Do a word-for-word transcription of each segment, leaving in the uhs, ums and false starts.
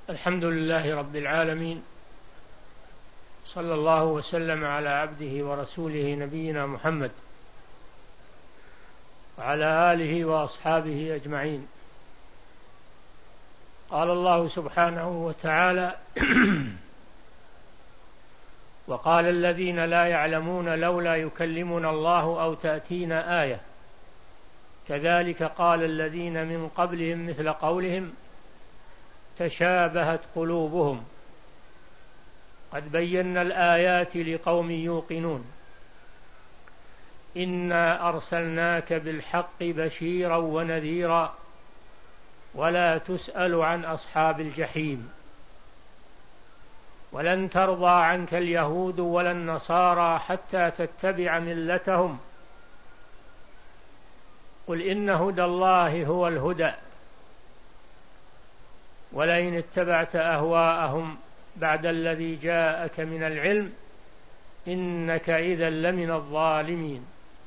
الحمد لله رب العالمين، صلى الله وسلم على عبده ورسوله نبينا محمد وعلى آله وأصحابه أجمعين. قال الله سبحانه وتعالى: وقال الذين لا يعلمون لولا يكلمنا الله أو تأتينا آية كذلك قال الذين من قبلهم مثل قولهم تشابهت قلوبهم قد بينا الآيات لقوم يوقنون إنا أرسلناك بالحق بشيرا ونذيرا ولا تسأل عن أصحاب الجحيم ولن ترضى عنك اليهود ولا النصارى حتى تتبع ملتهم قل إن هدى الله هو الهدى ولئن اتبعت أهواءهم بعد الذي جاءك من العلم إنك إذا لمن الظالمين.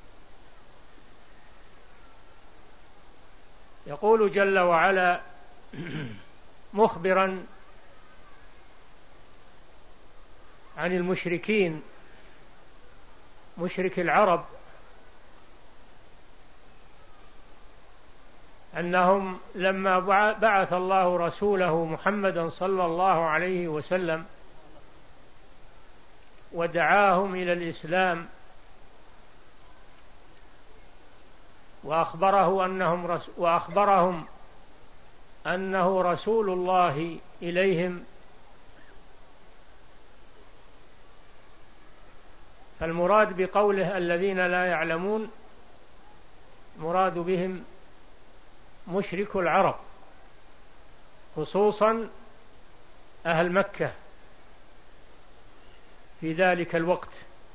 يقول جل وعلا مخبرا عن المشركين، مشرك العرب، أنهم لما بعث الله رسوله محمدا صلى الله عليه وسلم ودعاهم إلى الإسلام وأخبره أنهم وأخبرهم أنه رسول الله إليهم، فالمراد بقوله الذين لا يعلمون مراد بهم مشرك العرب، خصوصا أهل مكة في ذلك الوقت،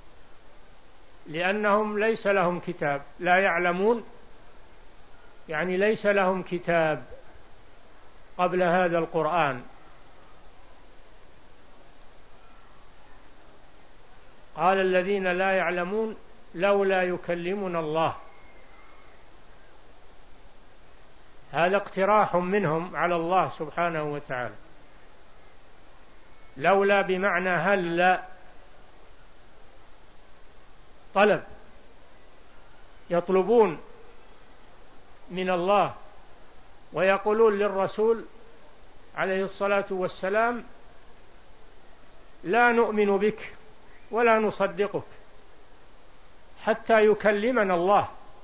لأنهم ليس لهم كتاب. لا يعلمون يعني ليس لهم كتاب قبل هذا القرآن. قال الذين لا يعلمون لولا يكلمنا الله، هذا اقتراح منهم على الله سبحانه وتعالى. لولا بمعنى هل لا، طلب، يطلبون من الله ويقولون للرسول عليه الصلاة والسلام لا نؤمن بك ولا نصدقك حتى يكلمنا الله،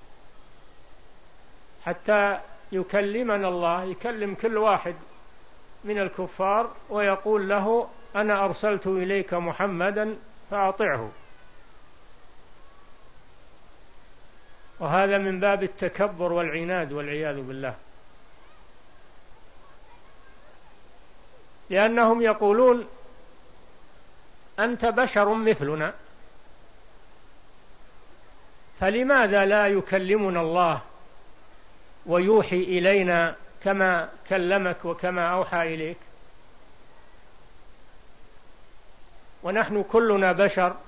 حتى يكلمنا الله، يكلم كل واحد من الكفار ويقول له أنا أرسلت إليك محمدا فأطعه. وهذا من باب التكبر والعناد والعياذ بالله، لأنهم يقولون أنت بشر مثلنا، فلماذا لا يكلمنا الله ويوحي إلينا كما كلمك وكما أوحى إليك، ونحن كلنا بشر.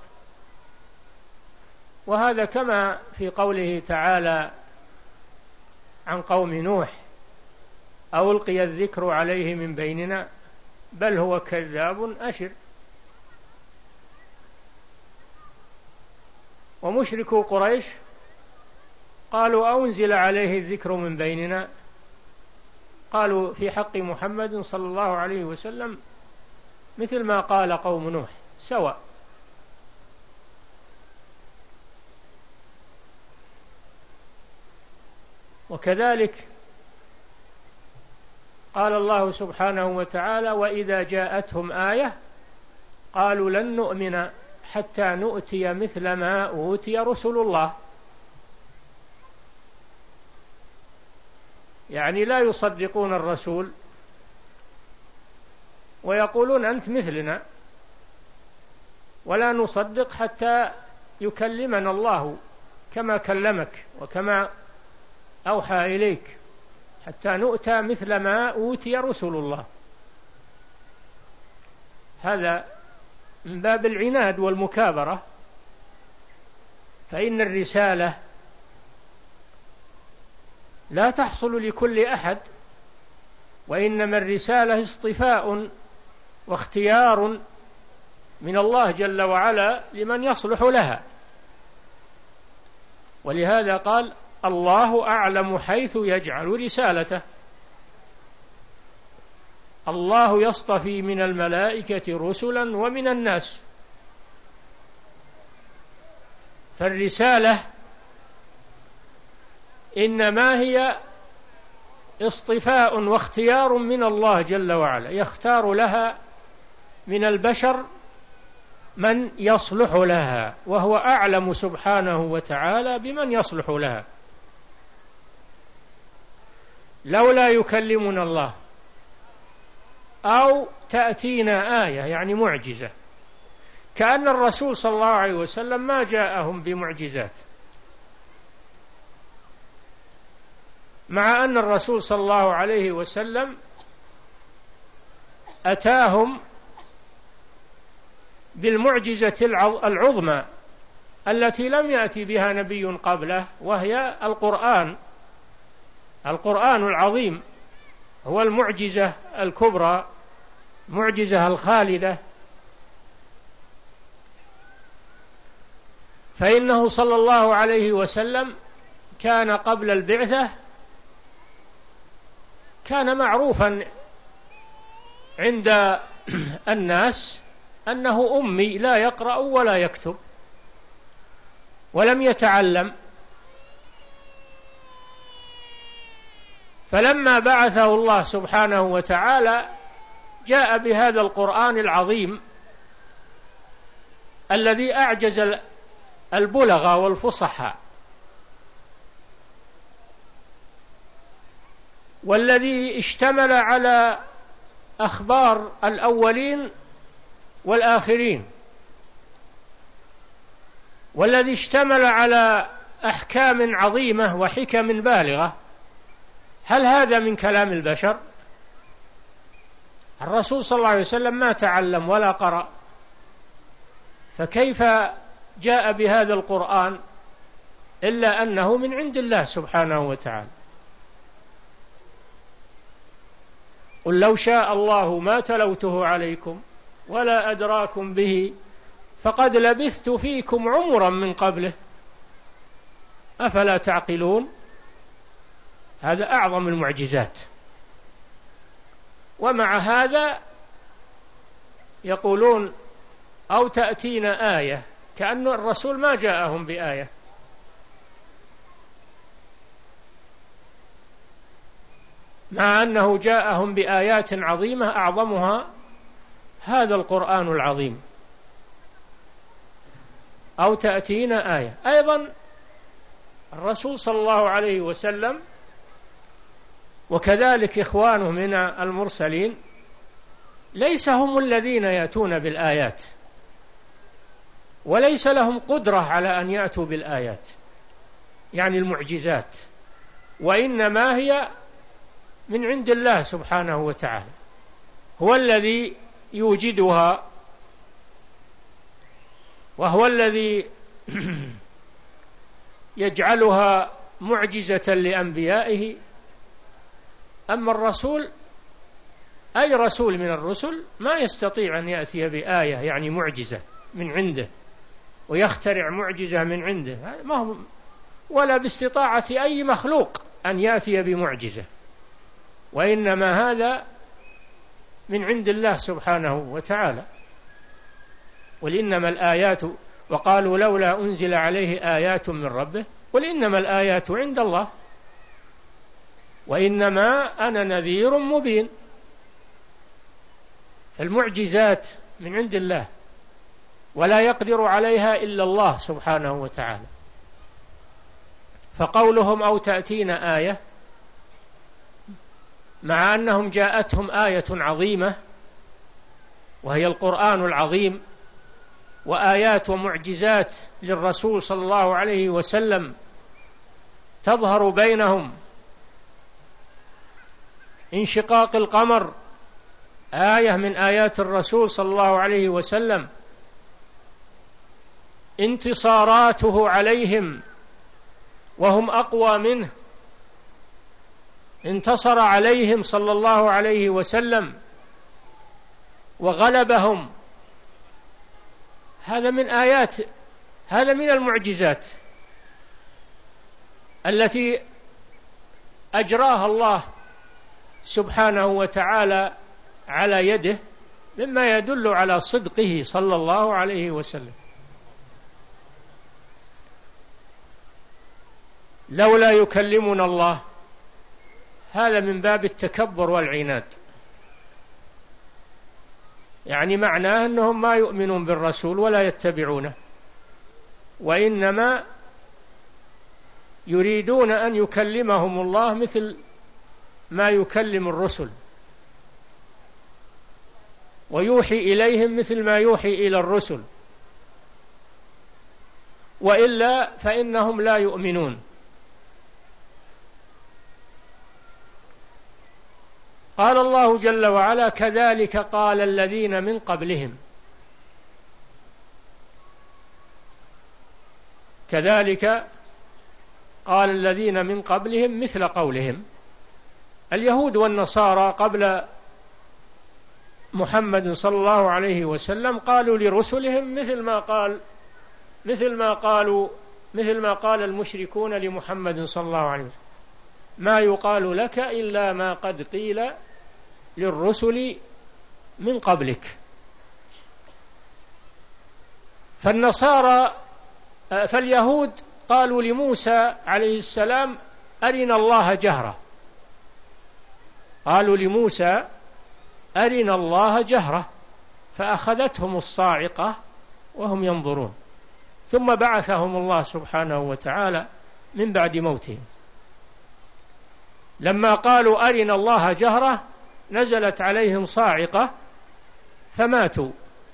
وهذا كما في قوله تعالى عن قوم نوح أو ألقي الذكر عليه من بيننا بل هو كذاب أشر. ومشركو قريش قالوا أنزل عليه الذكر من بيننا، قالوا في حق محمد صلى الله عليه وسلم مثل ما قال قوم نوح سواء. وكذلك قال الله سبحانه وتعالى وإذا جاءتهم آية قالوا لن نؤمن حتى نؤتي مثل ما أوتي رسل الله، يعني لا يصدقون الرسول ويقولون أنت مثلنا، ولا نصدق حتى يكلمنا الله كما كلمك وكما أوحى إليك، حتى نؤتى مثل ما أوتي رسل الله. هذا من باب العناد والمكابرة، فإن الرسالة لا تحصل لكل أحد، وإنما الرسالة اصطفاء واختيار من الله جل وعلا لمن يصلح لها، ولهذا قال الله أعلم حيث يجعل رسالته. الله يصطفي من الملائكة رسلا ومن الناس، فالرسالة إنما هي اصطفاء واختيار من الله جل وعلا، يختار لها من البشر من يصلح لها، وهو أعلم سبحانه وتعالى بمن يصلح لها. لولا يكلمنا الله أو تأتينا آية يعني معجزة، كأن الرسول صلى الله عليه وسلم ما جاءهم بمعجزات، مع أن الرسول صلى الله عليه وسلم أتاهم بالمعجزة العظمى التي لم يأتي بها نبي قبله، وهي القرآن. القرآن العظيم هو المعجزة الكبرى، معجزة الخالدة. فإنه صلى الله عليه وسلم كان قبل البعثة كان معروفا عند الناس أنه أمي لا يقرأ ولا يكتب ولم يتعلم، فلما بعثه الله سبحانه وتعالى جاء بهذا القرآن العظيم الذي أعجز البلغة والفصحاء، والذي اشتمل على أخبار الأولين والآخرين، والذي اشتمل على أحكام عظيمة وحكم بالغة. هل هذا من كلام البشر؟ الرسول صلى الله عليه وسلم ما تعلم ولا قرأ، فكيف جاء بهذا القرآن إلا أنه من عند الله سبحانه وتعالى؟ قل لو شاء الله ما تلوته عليكم ولا أدراكم به فقد لبثت فيكم عمرا من قبله أفلا تعقلون. هذا أعظم المعجزات، ومع هذا يقولون أو تأتينا آية، كأن الرسول ما جاءهم بآية. مع أنه جاءهم بآيات عظيمة أعظمها هذا القرآن العظيم. أو تأتينا آية. أيضا الرسول صلى الله عليه وسلم وكذلك إخوانه من المرسلين ليس هم الذين يأتون بالآيات، وليس لهم قدرة على أن يأتوا بالآيات يعني المعجزات، وإنما هي من عند الله سبحانه وتعالى، هو الذي يوجدها، وهو الذي يجعلها معجزة لأنبيائه. أما الرسول أي رسول من الرسل ما يستطيع أن يأتي بآية يعني معجزة من عنده ويخترع معجزة من عنده، ما هو ولا باستطاعة أي مخلوق أن يأتي بمعجزة، وإنما هذا من عند الله سبحانه وتعالى. قل إنما الآيات وقالوا لولا أنزل عليه آيات من ربه قل إنما الآيات عند الله وإنما أنا نذير مبين. المعجزات من عند الله ولا يقدر عليها إلا الله سبحانه وتعالى. فقولهم أو تأتينا آية مع أنهم جاءتهم آية عظيمة وهي القرآن العظيم، وآيات ومعجزات للرسول صلى الله عليه وسلم تظهر بينهم، انشقاق القمر آية من آيات الرسول صلى الله عليه وسلم، انتصاراته عليهم وهم أقوى منه انتصر عليهم صلى الله عليه وسلم وغلبهم. هذا من آيات، هذا من المعجزات التي أجراها الله سبحانه وتعالى على يده، مما يدل على صدقه صلى الله عليه وسلم. لولا يكلمنا الله، هذا من باب التكبر والعناد، يعني معناه أنهم ما يؤمنون بالرسول ولا يتبعونه، وإنما يريدون أن يكلمهم الله مثل ما يكلم الرسل، ويوحي إليهم مثل ما يوحي إلى الرسل، وإلا فإنهم لا يؤمنون. قال الله جل وعلا: كذلك قال الذين من قبلهم. كذلك قال الذين من قبلهم مثل قولهم. اليهود والنصارى قبل محمد صلى الله عليه وسلم قالوا لرسلهم مثل ما قال مثل ما قالوا مثل ما قال المشركون لمحمد صلى الله عليه وسلم: ما يقال لك إلا ما قد قيل للرسل من قبلك. فالنصارى فاليهود قالوا لموسى عليه السلام: أرنا الله جهرة. قالوا لموسى: أرنا الله جهرة، فأخذتهم الصاعقة وهم ينظرون، ثم بعثهم الله سبحانه وتعالى من بعد موتهم. لما قالوا أرنا الله جهرة نزلت عليهم صاعقة فماتوا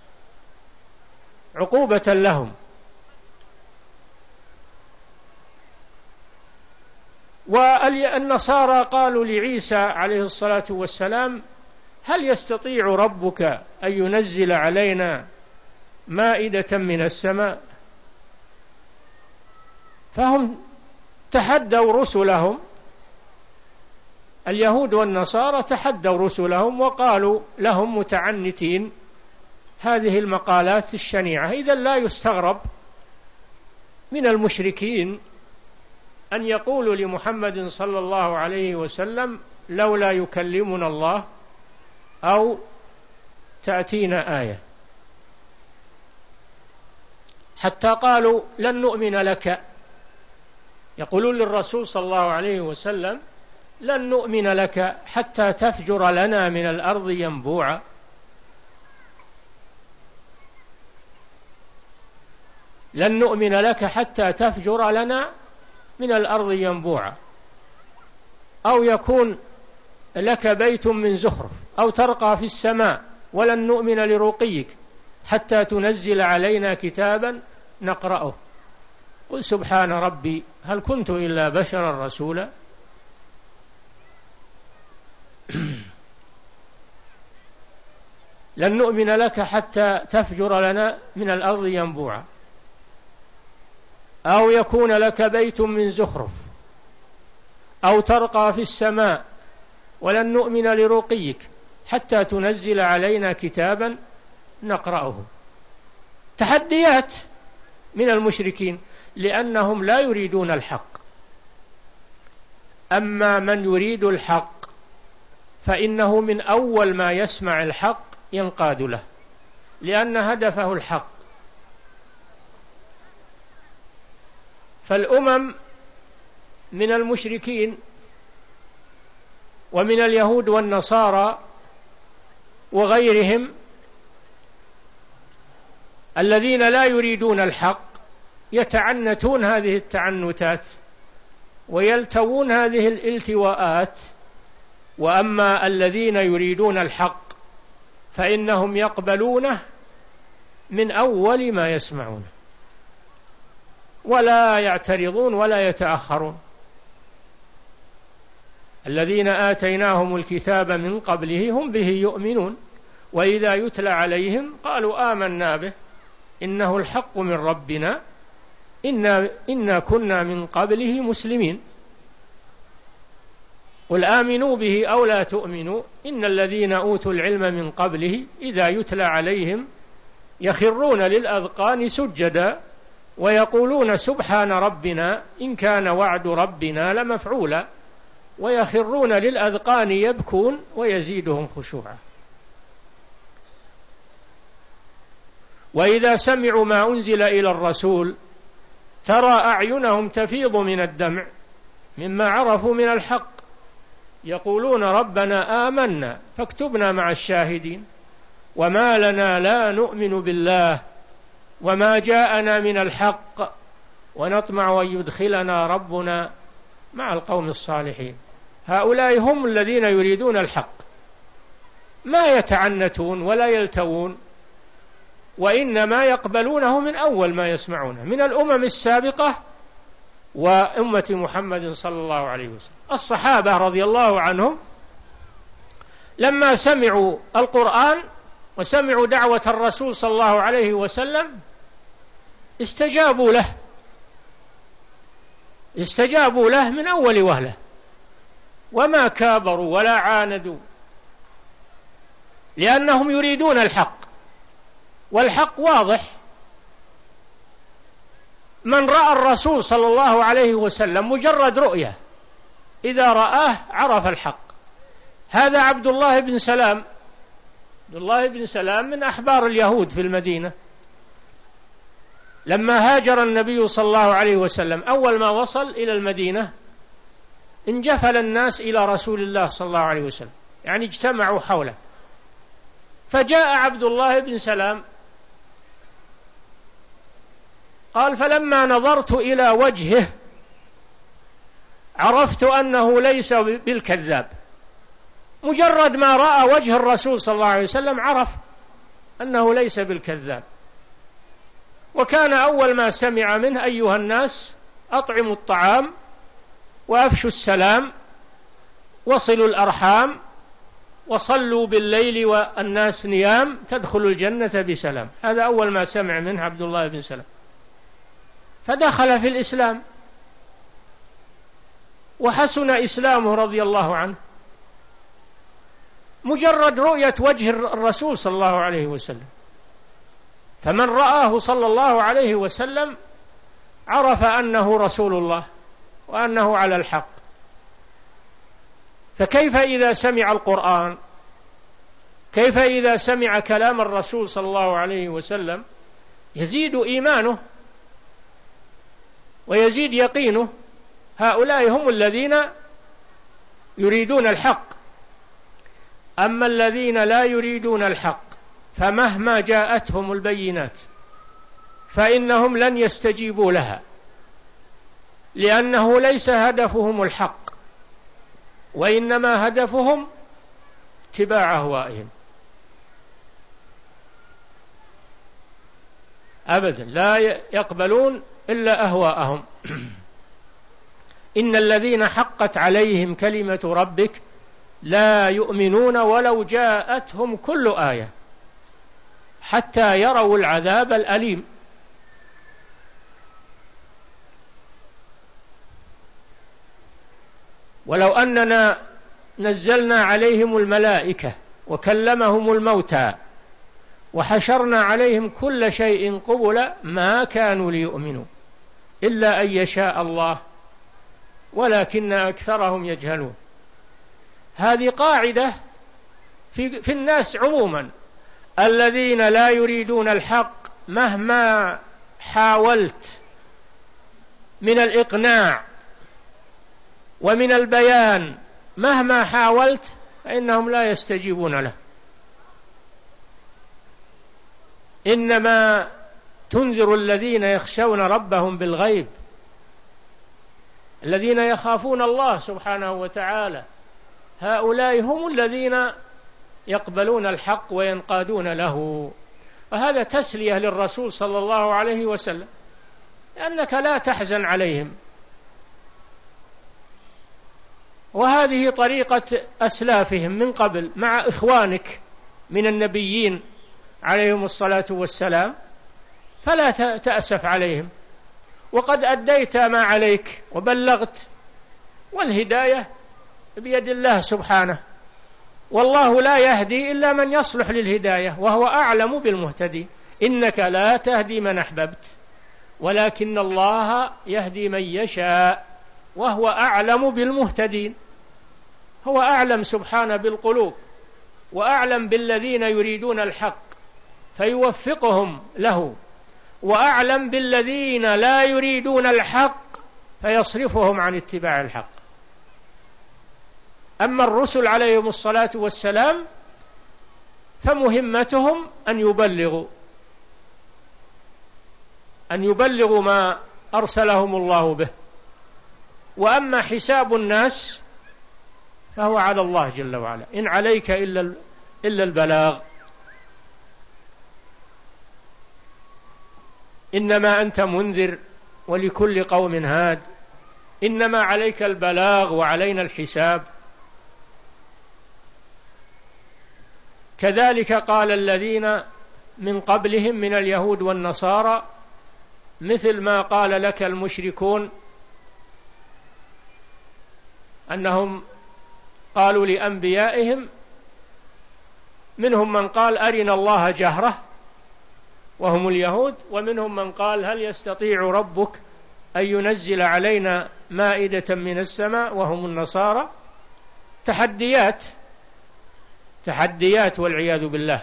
عقوبة لهم. والنصارى قالوا لعيسى عليه الصلاة والسلام: هل يستطيع ربك أن ينزل علينا مائدة من السماء؟ فهم تحدوا رسلهم، اليهود والنصارى تحدوا رسلهم وقالوا لهم متعنتين هذه المقالات الشنيعة. إذا لا يستغرب من المشركين أن يقولوا لمحمد صلى الله عليه وسلم: لولا يكلمنا الله أو تأتينا آية. حتى قالوا: لن نؤمن لك، يقولون للرسول صلى الله عليه وسلم: لن نؤمن لك حتى تفجر لنا من الأرض ينبوعا. لن نؤمن لك حتى تفجر لنا من الأرض ينبوعا، أو يكون لك بيت من زخرف، أو ترقى في السماء، ولن نؤمن لرقيك حتى تنزل علينا كتابا نقرأه. قل سبحان ربي هل كنت إلا بشرا رسولا. لن نؤمن لك حتى تفجر لنا من الأرض ينبوعا، أو يكون لك بيت من زخرف، أو ترقى في السماء، ولن نؤمن لرقيك حتى تنزل علينا كتابا نقرأه. تحديات من المشركين لأنهم لا يريدون الحق. أما من يريد الحق فإنه من أول ما يسمع الحق ينقاد له، لأن هدفه الحق. فالأمم من المشركين ومن اليهود والنصارى وغيرهم الذين لا يريدون الحق يتعنتون هذه التعنتات ويلتوون هذه الالتواءات. وأما الذين يريدون الحق فإنهم يقبلونه من أول ما يسمعونه، ولا يعترضون ولا يتأخرون. الذين آتيناهم الكتاب من قبله هم به يؤمنون، وإذا يتلى عليهم قالوا آمنا به إنه الحق من ربنا إنا, إنا كنا من قبله مسلمين. قل آمنوا به أو لا تؤمنوا إن الذين أوتوا العلم من قبله إذا يتلى عليهم يخرون للأذقان سجدا ويقولون سبحان ربنا إن كان وعد ربنا لمفعولا ويخرون للأذقان يبكون ويزيدهم خشوعا. وإذا سمعوا ما أنزل إلى الرسول ترى أعينهم تفيض من الدمع مما عرفوا من الحق يقولون ربنا آمنا فاكتبنا مع الشاهدين وما لنا لا نؤمن بالله وما جاءنا من الحق ونطمع أن يدخلنا ربنا مع القوم الصالحين. هؤلاء هم الذين يريدون الحق، ما يتعنتون ولا يلتوون، وإنما يقبلونه من أول ما يسمعونه من الأمم السابقة وأمة محمد صلى الله عليه وسلم. الصحابة رضي الله عنهم لما سمعوا القرآن وسمعوا دعوة الرسول صلى الله عليه وسلم استجابوا له استجابوا له من أول وهلة، وما كابروا ولا عاندوا، لأنهم يريدون الحق، والحق واضح. من رأى الرسول صلى الله عليه وسلم مجرد رؤية إذا رآه عرف الحق. هذا عبد الله بن سلام عبد الله بن سلام من أحبار اليهود في المدينة، لما هاجر النبي صلى الله عليه وسلم أول ما وصل إلى المدينة انجفل الناس إلى رسول الله صلى الله عليه وسلم، يعني اجتمعوا حوله، فجاء عبد الله بن سلام قال فلما نظرت إلى وجهه عرفت أنه ليس بالكذاب. مجرد ما رأى وجه الرسول صلى الله عليه وسلم عرف أنه ليس بالكذاب. وكان أول ما سمع منه أيها الناس أطعموا الطعام وأفشوا السلام وصلوا الأرحام وصلوا بالليل والناس نيام تدخلوا الجنة بسلام. هذا أول ما سمع منه عبد الله بن سلام، فدخل في الإسلام وحسن إسلامه رضي الله عنه. مجرد رؤية وجه الرسول صلى الله عليه وسلم، فمن رآه صلى الله عليه وسلم عرف أنه رسول الله وأنه على الحق. فكيف إذا سمع القرآن؟ كيف إذا سمع كلام الرسول صلى الله عليه وسلم؟ يزيد إيمانه ويزيد يقينه. هؤلاء هم الذين يريدون الحق. أما الذين لا يريدون الحق فمهما جاءتهم البينات فإنهم لن يستجيبوا لها، لأنه ليس هدفهم الحق، وإنما هدفهم اتباع أهوائهم. أبدا لا يقبلون إلا أهواءهم. إن الذين حقت عليهم كلمة ربك لا يؤمنون ولو جاءتهم كل آية حتى يروا العذاب الأليم. ولو أننا نزلنا عليهم الملائكة وكلمهم الموتى وحشرنا عليهم كل شيء قبلا ما كانوا ليؤمنوا إلا أن يشاء الله ولكن أكثرهم يجهلون. هذه قاعدة في, في الناس عموما، الذين لا يريدون الحق مهما حاولت من الإقناع ومن البيان، مهما حاولت فإنهم لا يستجيبون له. إنما تنذر الذين يخشون ربهم بالغيب، الذين يخافون الله سبحانه وتعالى. هؤلاء هم الذين يقبلون الحق وينقادون له. وهذا تسلية للرسول صلى الله عليه وسلم، لأنك لا تحزن عليهم. وهذه طريقة أسلافهم من قبل مع إخوانك من النبيين عليهم الصلاة والسلام، فلا تأسف عليهم، وقد أديت ما عليك وبلغت، والهداية بيد الله سبحانه، والله لا يهدي إلا من يصلح للهداية، وهو أعلم بالمهتدين. إنك لا تهدي من أحببت ولكن الله يهدي من يشاء وهو أعلم بالمهتدين. هو أعلم سبحانه بالقلوب، وأعلم بالذين يريدون الحق فيوفقهم له، وأعلم بالذين لا يريدون الحق فيصرفهم عن اتباع الحق. أما الرسل عليهم الصلاة والسلام فمهمتهم أن يبلغوا أن يبلغوا ما أرسلهم الله به، وأما حساب الناس فهو على الله جل وعلا، إن عليك إلا إلا البلاغ، إنما أنت منذر ولكل قوم هاد، إنما عليك البلاغ وعلينا الحساب. كذلك قال الذين من قبلهم من اليهود والنصارى مثل ما قال لك المشركون، أنهم قالوا لأنبيائهم، منهم من قال أرنا الله جهرة وهم اليهود، ومنهم من قال هل يستطيع ربك أن ينزل علينا مائدة من السماء وهم النصارى. تحديات تحديات والعياذ بالله.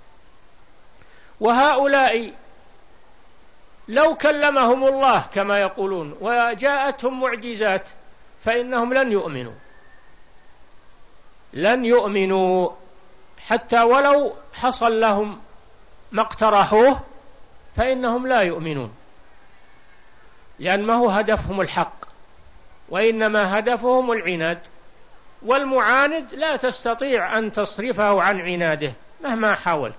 وهؤلاء لو كلمهم الله كما يقولون وجاءتهم معجزات فإنهم لن يؤمنوا لن يؤمنوا حتى ولو حصل لهم ما اقترحوه فإنهم لا يؤمنون، لأن ما هو هدفهم الحق، وإنما هدفهم العناد، والمعاند لا تستطيع أن تصرفه عن عناده مهما حاولت.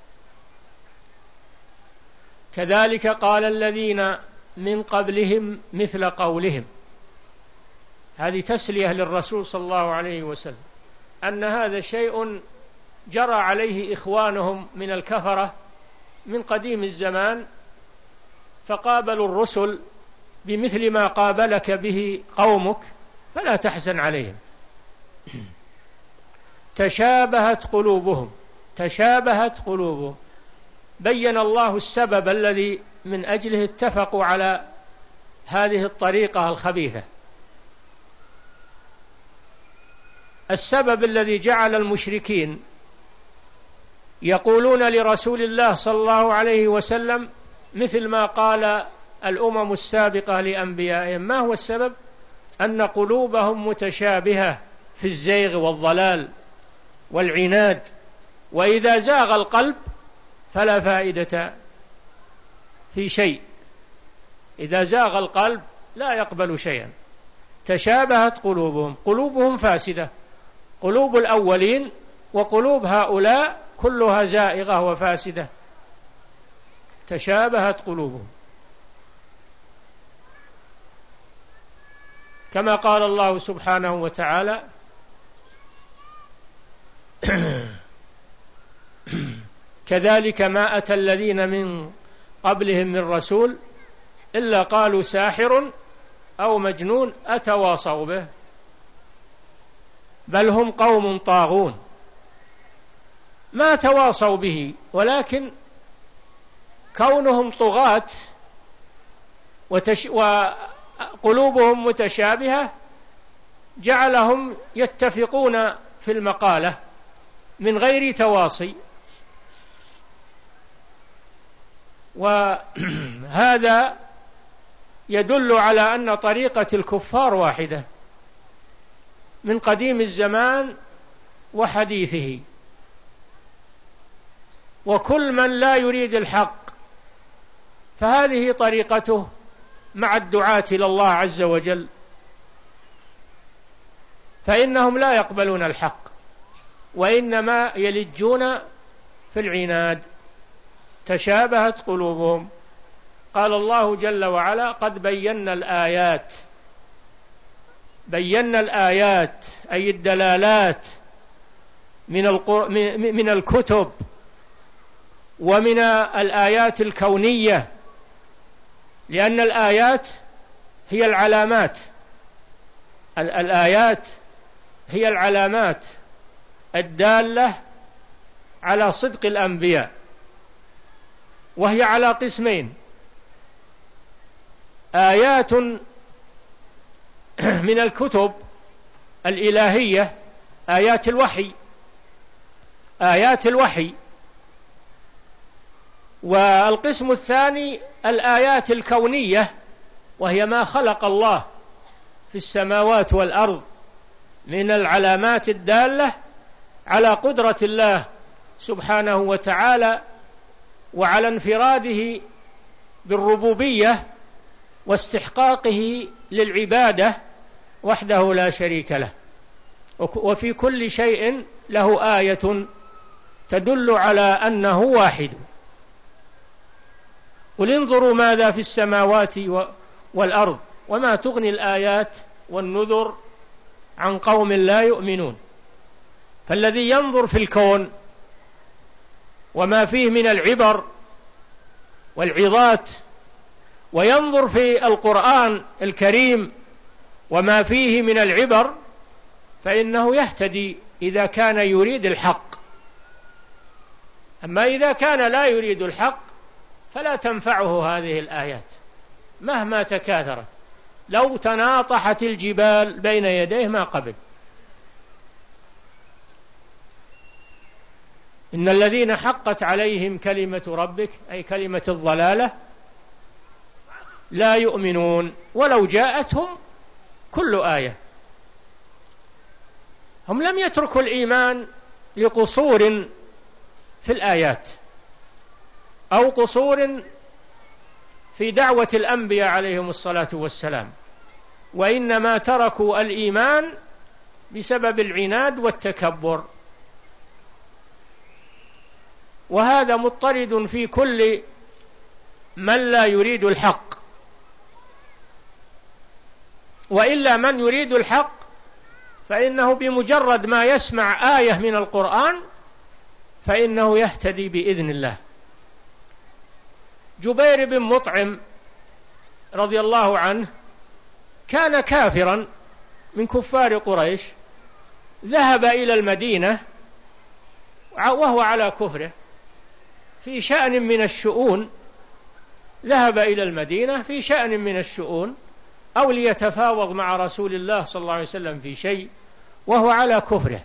كذلك قال الذين من قبلهم مثل قولهم، هذه تسلية للرسول صلى الله عليه وسلم، أن هذا شيء جرى عليه إخوانهم من الكفرة من قديم الزمان، فقابلوا الرسل بمثل ما قابلك به قومك فلا تحزن عليهم. تشابهت قلوبهم تشابهت قلوبهم بين الله السبب الذي من أجله اتفقوا على هذه الطريقة الخبيثة. السبب الذي جعل المشركين يقولون لرسول الله صلى الله عليه وسلم مثل ما قال الأمم السابقة لأنبيائهم، ما هو السبب؟ أن قلوبهم متشابهة في الزيغ والضلال والعناد، وإذا زاغ القلب فلا فائدة في شيء، إذا زاغ القلب لا يقبل شيئا. تشابهت قلوبهم، قلوبهم فاسدة، قلوب الأولين وقلوب هؤلاء كلها زائغة وفاسدة. تشابهت قلوبهم، كما قال الله سبحانه وتعالى كذلك ما أتى الذين من قبلهم من رسول إلا قالوا ساحر أو مجنون أتواصوا به بل هم قوم طاغون. ما تواصوا به، ولكن كونهم طغاة وتش... وقلوبهم متشابهة جعلهم يتفقون في المقالة من غير تواصي، وهذا يدل على أن طريقة الكفار واحدة من قديم الزمان وحديثه، وكل من لا يريد الحق فهذه طريقته مع الدعاة إلى الله عز وجل، فإنهم لا يقبلون الحق وإنما يلجون في العناد. تشابهت قلوبهم. قال الله جل وعلا قد بينا الآيات، بينا الآيات أي الدلالات من, القر... من الكتب ومن الآيات الكونية، لأن الآيات هي العلامات، الآيات هي العلامات الدالة على صدق الأنبياء، وهي على قسمين: آيات من الكتب الإلهية، آيات الوحي آيات الوحي والقسم الثاني الآيات الكونية، وهي ما خلق الله في السماوات والأرض من العلامات الدالة على قدرة الله سبحانه وتعالى وعلى انفراده بالربوبية واستحقاقه للعبادة وحده لا شريك له. وفي كل شيء له آية تدل على أنه واحد. قل انظروا ماذا في السماوات والأرض وما تغني الآيات والنذر عن قوم لا يؤمنون. فالذي ينظر في الكون وما فيه من العبر والعظات، وينظر في القرآن الكريم وما فيه من العبر، فإنه يهتدي إذا كان يريد الحق. أما إذا كان لا يريد الحق فلا تنفعه هذه الآيات مهما تكاثرت، لو تناطحت الجبال بين يديه ما قبل. إن الذين حقت عليهم كلمة ربك، أي كلمة الضلالة، لا يؤمنون ولو جاءتهم كل آية. هم لم يتركوا الإيمان لقصور في الآيات أو قصور في دعوة الأنبياء عليهم الصلاة والسلام، وإنما تركوا الإيمان بسبب العناد والتكبر. وهذا مضطرد في كل من لا يريد الحق، وإلا من يريد الحق فإنه بمجرد ما يسمع آية من القرآن فإنه يهتدي بإذن الله. جبير بن مطعم رضي الله عنه كان كافرا من كفار قريش، ذهب إلى المدينة وهو على كفره في شأن من الشؤون، ذهب إلى المدينة في شأن من الشؤون أو ليتفاوض مع رسول الله صلى الله عليه وسلم في شيء وهو على كفره.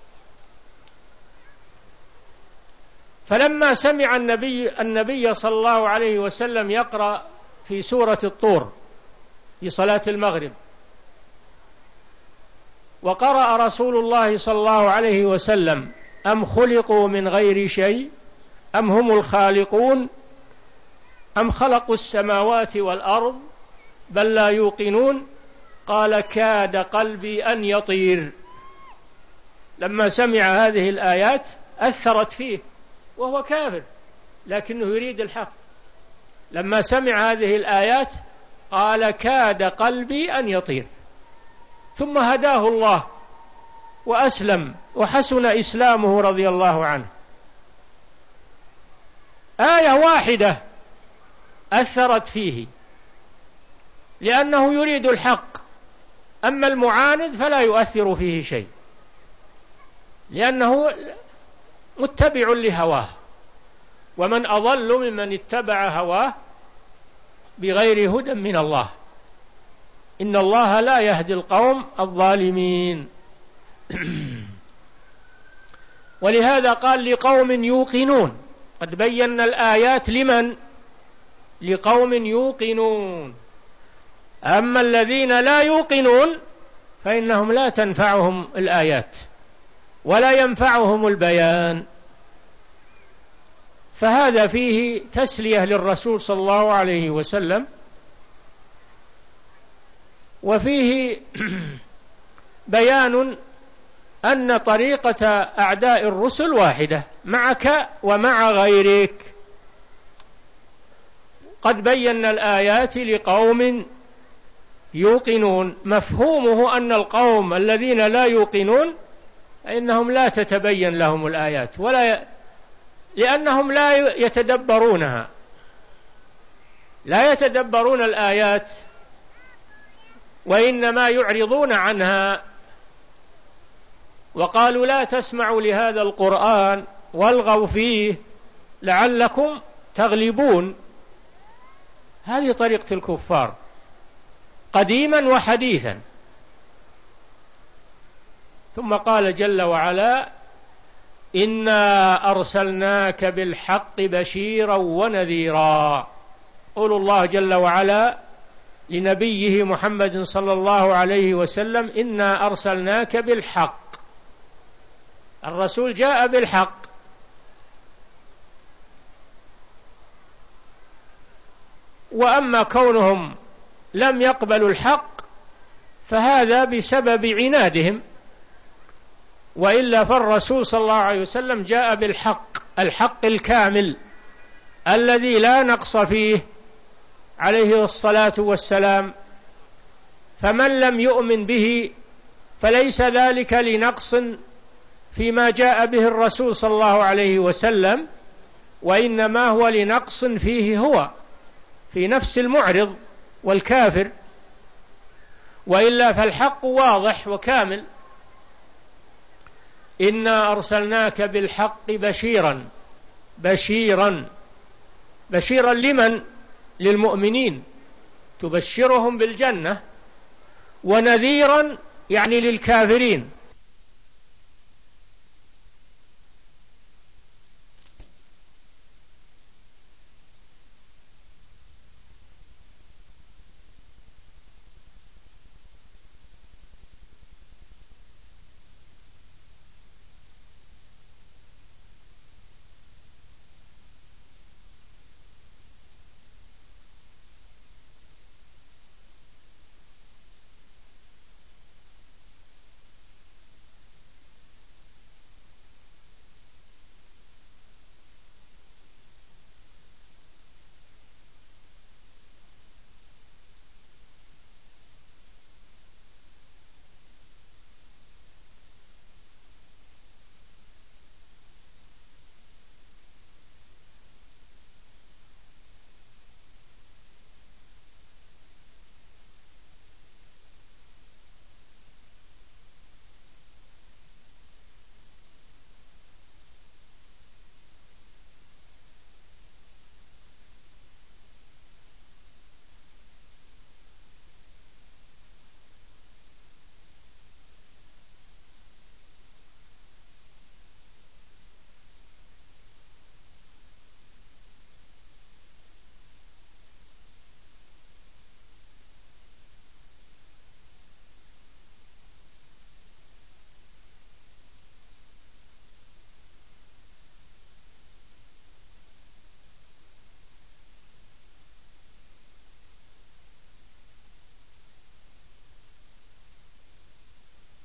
فلما سمع النبي النبي صلى الله عليه وسلم يقرأ في سورة الطور في صلاة المغرب، وقرأ رسول الله صلى الله عليه وسلم: أم خلقوا من غير شيء أم هم الخالقون أم خلقوا السماوات والأرض بل لا يوقنون، قال: كاد قلبي أن يطير. لما سمع هذه الآيات أثرت فيه وهو كافر لكنه يريد الحق. لما سمع هذه الآيات قال: كاد قلبي أن يطير. ثم هداه الله وأسلم وحسن إسلامه رضي الله عنه. آية واحدة أثرت فيه لأنه يريد الحق، أما المعاند فلا يؤثر فيه شيء لأنه متبع لهواه، ومن أضل ممن اتبع هواه بغير هدى من الله، إن الله لا يهدي القوم الظالمين. ولهذا قال: لقوم يوقنون. قد بينا الآيات لمن؟ لقوم يوقنون. أما الذين لا يوقنون فإنهم لا تنفعهم الآيات ولا ينفعهم البيان. فهذا فيه تسلية للرسول صلى الله عليه وسلم، وفيه بيان أن طريقة أعداء الرسل واحدة معك ومع غيرك. قد بينا الآيات لقوم يوقنون، مفهومه أن القوم الذين لا يوقنون إنهم لا تتبين لهم الآيات ولا ي... لأنهم لا يتدبرونها، لا يتدبرون الآيات، وإنما يعرضون عنها وقالوا لا تسمعوا لهذا القرآن والغوا فيه لعلكم تغلبون. هذه طريقة الكفار قديما وحديثا. ثم قال جل وعلا إنا أرسلناك بالحق بشيرا ونذيرا. قول الله جل وعلا لنبيه محمد صلى الله عليه وسلم إنا أرسلناك بالحق. الرسول جاء بالحق، وأما كونهم لم يقبلوا الحق فهذا بسبب عنادهم، وإلا فالرسول صلى الله عليه وسلم جاء بالحق، الحق الكامل الذي لا نقص فيه عليه الصلاة والسلام. فمن لم يؤمن به فليس ذلك لنقص فيما جاء به الرسول صلى الله عليه وسلم، وإنما هو لنقص فيه هو، في نفس المعرض والكافر، وإلا فالحق واضح وكامل. إنا أرسلناك بالحق بشيرا بشيرا بشيرا لمن؟ للمؤمنين، تبشرهم بالجنة، ونذيرا يعني للكافرين